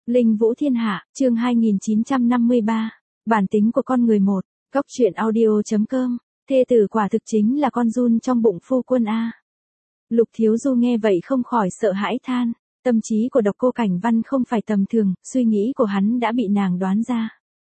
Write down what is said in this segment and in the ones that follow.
Linh Vũ Thiên Hạ, chương 2953. Bản tính của con người 1. Góc truyện audio.com. Thê tử quả thực chính là con giun trong bụng phu quân a. Lục Thiếu Du nghe vậy không khỏi sợ hãi than. Tâm trí của Độc Cô Cảnh Văn không phải tầm thường, suy nghĩ của hắn đã bị nàng đoán ra.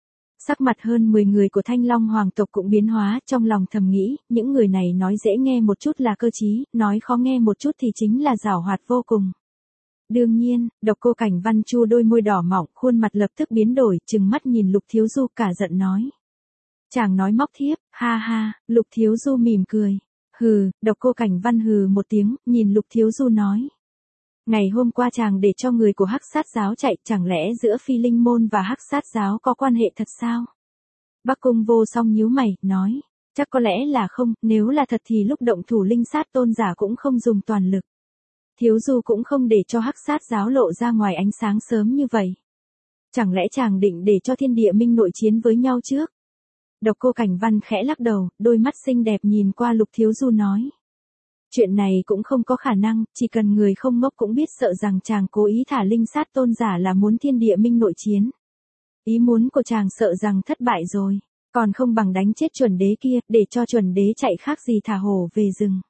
Sắc mặt hơn 10 người của Thanh Long hoàng tộc cũng biến hóa, trong lòng thầm nghĩ, những người này nói dễ nghe một chút là cơ trí, nói khó nghe một chút thì chính là giảo hoạt vô cùng. Đương nhiên, Độc Cô Cảnh Văn chu đôi môi đỏ mọng, khuôn mặt lập tức biến đổi, trừng mắt nhìn Lục Thiếu Du cả giận nói. Chàng nói móc thiếp, ha ha. Lục Thiếu Du mỉm cười. Hừ. Độc Cô Cảnh Văn hừ một tiếng, nhìn Lục Thiếu Du nói. Ngày hôm qua chàng để cho người của Hắc Sát giáo chạy, chẳng lẽ giữa Phi Linh môn và Hắc Sát giáo có quan hệ thật sao? Bắc Cung Vô Song nhíu mày, nói. Chắc có lẽ là không, nếu là thật thì lúc động thủ Linh Sát tôn giả cũng không dùng toàn lực. Thiếu Du cũng không để cho Hắc Sát giáo lộ ra ngoài ánh sáng sớm như vậy. Chẳng lẽ chàng định để cho Thiên Địa Minh nội chiến với nhau trước? Độc Cô Cảnh Văn khẽ lắc đầu, đôi mắt xinh đẹp nhìn qua Lục Thiếu Du nói. Chuyện này cũng không có khả năng, chỉ cần người không ngốc cũng biết sợ rằng chàng cố ý thả Linh Sát tôn giả là muốn Thiên Địa Minh nội chiến. Ý muốn của chàng sợ rằng thất bại rồi, còn không bằng đánh chết chuẩn đế kia, để cho chuẩn đế chạy khác gì thả hổ về rừng.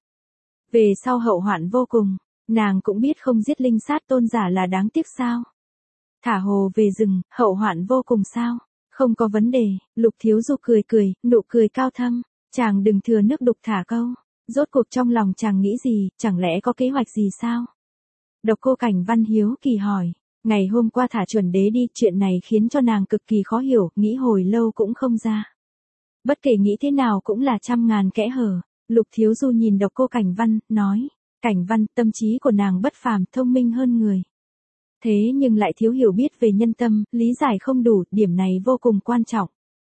Về sau hậu hoạn vô cùng, nàng cũng biết không giết Linh Sát tôn giả là đáng tiếc sao. Thả hồ về rừng, hậu hoạn vô cùng sao? Không có vấn đề. Lục Thiếu Du cười cười, nụ cười cao thâm. Chàng đừng thừa nước đục thả câu. Rốt cuộc trong lòng chàng nghĩ gì, chẳng lẽ có kế hoạch gì sao? Độc Cô Cảnh Văn hiếu kỳ hỏi. Ngày hôm qua thả chuẩn đế đi, chuyện này khiến cho nàng cực kỳ khó hiểu, nghĩ hồi lâu cũng không ra. Bất kể nghĩ thế nào cũng là trăm ngàn kẽ hở. Lục Thiếu Du nhìn Độc Cô Cảnh Văn, nói. Cảnh Văn, tâm trí của nàng bất phàm, thông minh hơn người. Thế nhưng lại thiếu hiểu biết về nhân tâm, lý giải không đủ, điểm này vô cùng quan trọng.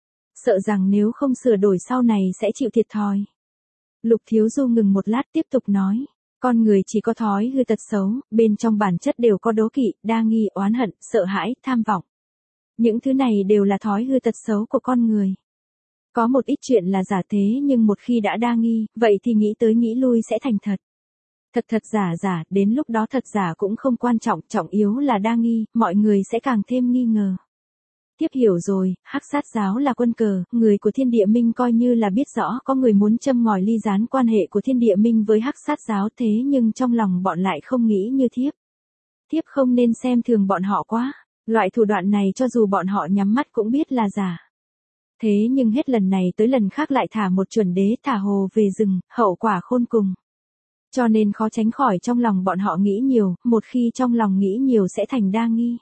Sợ rằng nếu không sửa đổi sau này sẽ chịu thiệt thòi. Lục Thiếu Du ngừng một lát tiếp tục nói. Con người chỉ có thói hư tật xấu, bên trong bản chất đều có đố kỵ, đa nghi, oán hận, sợ hãi, tham vọng. Những thứ này đều là thói hư tật xấu của con người. Có một ít chuyện là giả thế nhưng một khi đã đa nghi, vậy thì nghĩ tới nghĩ lui sẽ thành thật. Thật thật giả giả, đến lúc đó thật giả cũng không quan trọng, trọng yếu là đa nghi, mọi người sẽ càng thêm nghi ngờ. Tiếp hiểu rồi, Hắc Sát giáo là quân cờ, người của Thiên Địa Minh coi như là biết rõ có người muốn châm ngòi ly gián quan hệ của Thiên Địa Minh với Hắc Sát giáo, thế nhưng trong lòng bọn lại không nghĩ như thiếp. Thiếp không nên xem thường bọn họ quá, loại thủ đoạn này cho dù bọn họ nhắm mắt cũng biết là giả. Thế nhưng hết lần này tới lần khác lại thả một chuẩn đế thả hồ về rừng, hậu quả khôn cùng. Cho nên khó tránh khỏi trong lòng bọn họ nghĩ nhiều, một khi trong lòng nghĩ nhiều sẽ thành đa nghi.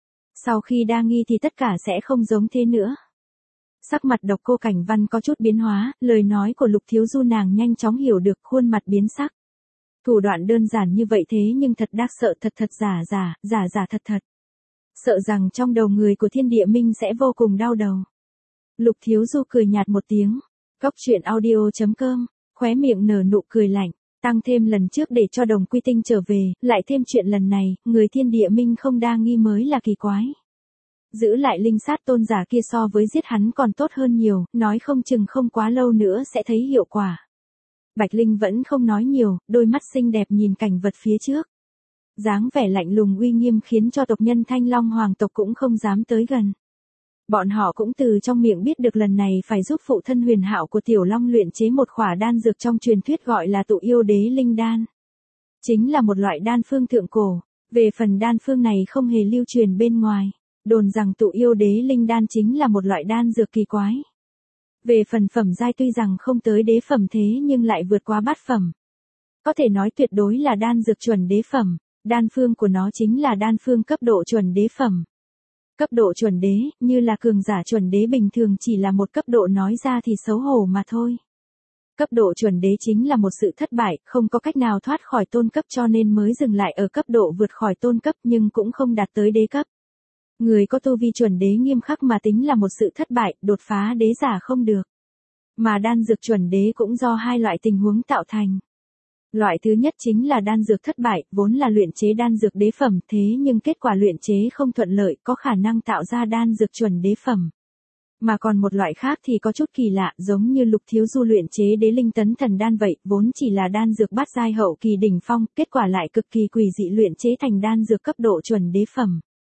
Sau khi đa nghi thì tất cả sẽ không giống thế nữa. Sắc mặt Độc Cô Cảnh Văn có chút biến hóa, lời nói của Lục Thiếu Du nàng nhanh chóng hiểu được, khuôn mặt biến sắc. Thủ đoạn đơn giản như vậy thế nhưng thật đáng sợ, thật thật giả giả, giả giả thật thật. Sợ rằng trong đầu người của Thiên Địa Minh sẽ vô cùng đau đầu. Lục Thiếu Du cười nhạt một tiếng. Góc truyện audio.com, khóe miệng nở nụ cười lạnh. Tăng thêm lần trước để cho Đồng Quy Tinh trở về, lại thêm chuyện lần này, người Thiên Địa Minh không đa nghi mới là kỳ quái. Giữ lại Linh Sát tôn giả kia so với giết hắn còn tốt hơn nhiều, nói không chừng không quá lâu nữa sẽ thấy hiệu quả. Bạch Linh vẫn không nói nhiều, đôi mắt xinh đẹp nhìn cảnh vật phía trước. Dáng vẻ lạnh lùng uy nghiêm khiến cho tộc nhân Thanh Long hoàng tộc cũng không dám tới gần. Bọn họ cũng từ trong miệng biết được lần này phải giúp phụ thân huyền hạo của Tiểu Long luyện chế một khỏa đan dược trong truyền thuyết gọi là Tụ Yêu Đế Linh Đan. Chính là một loại đan phương thượng cổ. Về phần đan phương này không hề lưu truyền bên ngoài. Đồn rằng Tụ Yêu Đế Linh Đan chính là một loại đan dược kỳ quái. Về phần phẩm giai tuy rằng không tới đế phẩm thế nhưng lại vượt qua bát phẩm. Có thể nói tuyệt đối là đan dược chuẩn đế phẩm. Đan phương của nó chính là đan phương cấp độ chuẩn đế phẩm. Cấp độ chuẩn đế, như là cường giả chuẩn đế bình thường chỉ là một cấp độ nói ra thì xấu hổ mà thôi. Cấp độ chuẩn đế chính là một sự thất bại, không có cách nào thoát khỏi tôn cấp cho nên mới dừng lại ở cấp độ vượt khỏi tôn cấp nhưng cũng không đạt tới đế cấp. Người có tu vi chuẩn đế nghiêm khắc mà tính là một sự thất bại, đột phá đế giả không được. Mà đan dược chuẩn đế cũng do hai loại tình huống tạo thành. Loại thứ nhất chính là đan dược thất bại, vốn là luyện chế đan dược đế phẩm, thế nhưng kết quả luyện chế không thuận lợi, có khả năng tạo ra đan dược chuẩn đế phẩm. Mà còn một loại khác thì có chút kỳ lạ, giống như Lục Thiếu Du luyện chế đế linh tấn thần đan vậy, vốn chỉ là đan dược bát giai hậu kỳ đỉnh phong, kết quả lại cực kỳ quỷ dị luyện chế thành đan dược cấp độ chuẩn đế phẩm.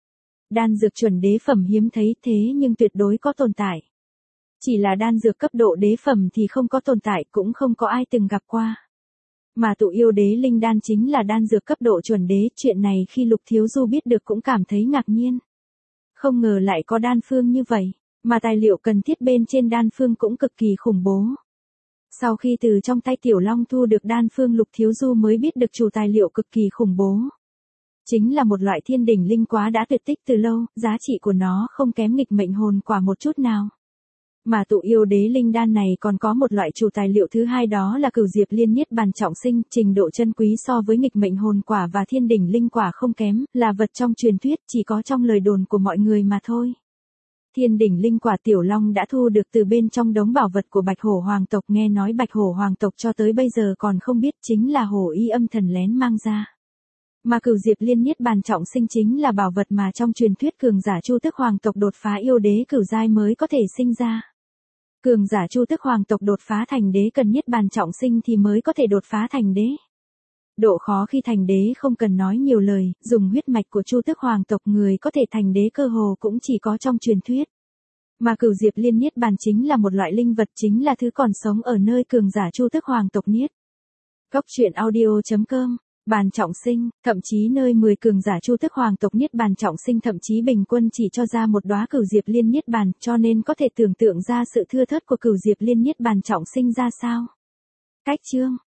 Đan dược chuẩn đế phẩm hiếm thấy thế nhưng tuyệt đối có tồn tại. Chỉ là đan dược cấp độ đế phẩm thì không có tồn tại, cũng không có ai từng gặp qua. Mà tụ yêu đế linh đan chính là đan dược cấp độ chuẩn đế, chuyện này khi Lục Thiếu Du biết được cũng cảm thấy ngạc nhiên. Không ngờ lại có đan phương như vậy, mà tài liệu cần thiết bên trên đan phương cũng cực kỳ khủng bố. Sau khi từ trong tay Tiểu Long thu được đan phương, Lục Thiếu Du mới biết được chủ tài liệu cực kỳ khủng bố. Chính là một loại thiên đỉnh linh quá đã tuyệt tích từ lâu, giá trị của nó không kém nghịch mệnh hồn quả một chút nào. Mà tụ yêu đế linh đan này còn có một loại chủ tài liệu thứ hai, đó là Cửu Diệp Liên Niết Bàn Trọng Sinh, trình độ chân quý so với nghịch mệnh hồn quả và thiên đỉnh linh quả không kém, là vật trong truyền thuyết, chỉ có trong lời đồn của mọi người mà thôi. Thiên đỉnh linh quả Tiểu Long đã thu được từ bên trong đống bảo vật của Bạch Hổ Hoàng tộc, nghe nói Bạch Hổ Hoàng tộc cho tới bây giờ còn không biết chính là Hổ Y âm thần lén mang ra. Mà Cửu Diệp Liên Niết Bàn Trọng Sinh chính là bảo vật mà trong truyền thuyết cường giả Chu Tước Hoàng tộc đột phá yêu đế cửu giai mới có thể sinh ra. Cường giả Chu Tước Hoàng tộc đột phá thành đế cần Niết Bàn Trọng Sinh thì mới có thể đột phá thành đế. Độ khó khi thành đế không cần nói nhiều lời, dùng huyết mạch của Chu Tước Hoàng tộc người có thể thành đế cơ hồ cũng chỉ có trong truyền thuyết. Mà Cửu Diệp Liên Niết Bàn chính là một loại linh vật, chính là thứ còn sống ở nơi cường giả Chu Tước Hoàng tộc niết. Góc truyện audio.com. Bàn Trọng Sinh, thậm chí nơi 10 cường giả Chu Tước Hoàng tộc Niết Bàn Trọng Sinh thậm chí bình quân chỉ cho ra một đóa Cửu Diệp Liên Niết Bàn, cho nên có thể tưởng tượng ra sự thưa thớt của Cửu Diệp Liên Niết Bàn Trọng Sinh ra sao. Cách chương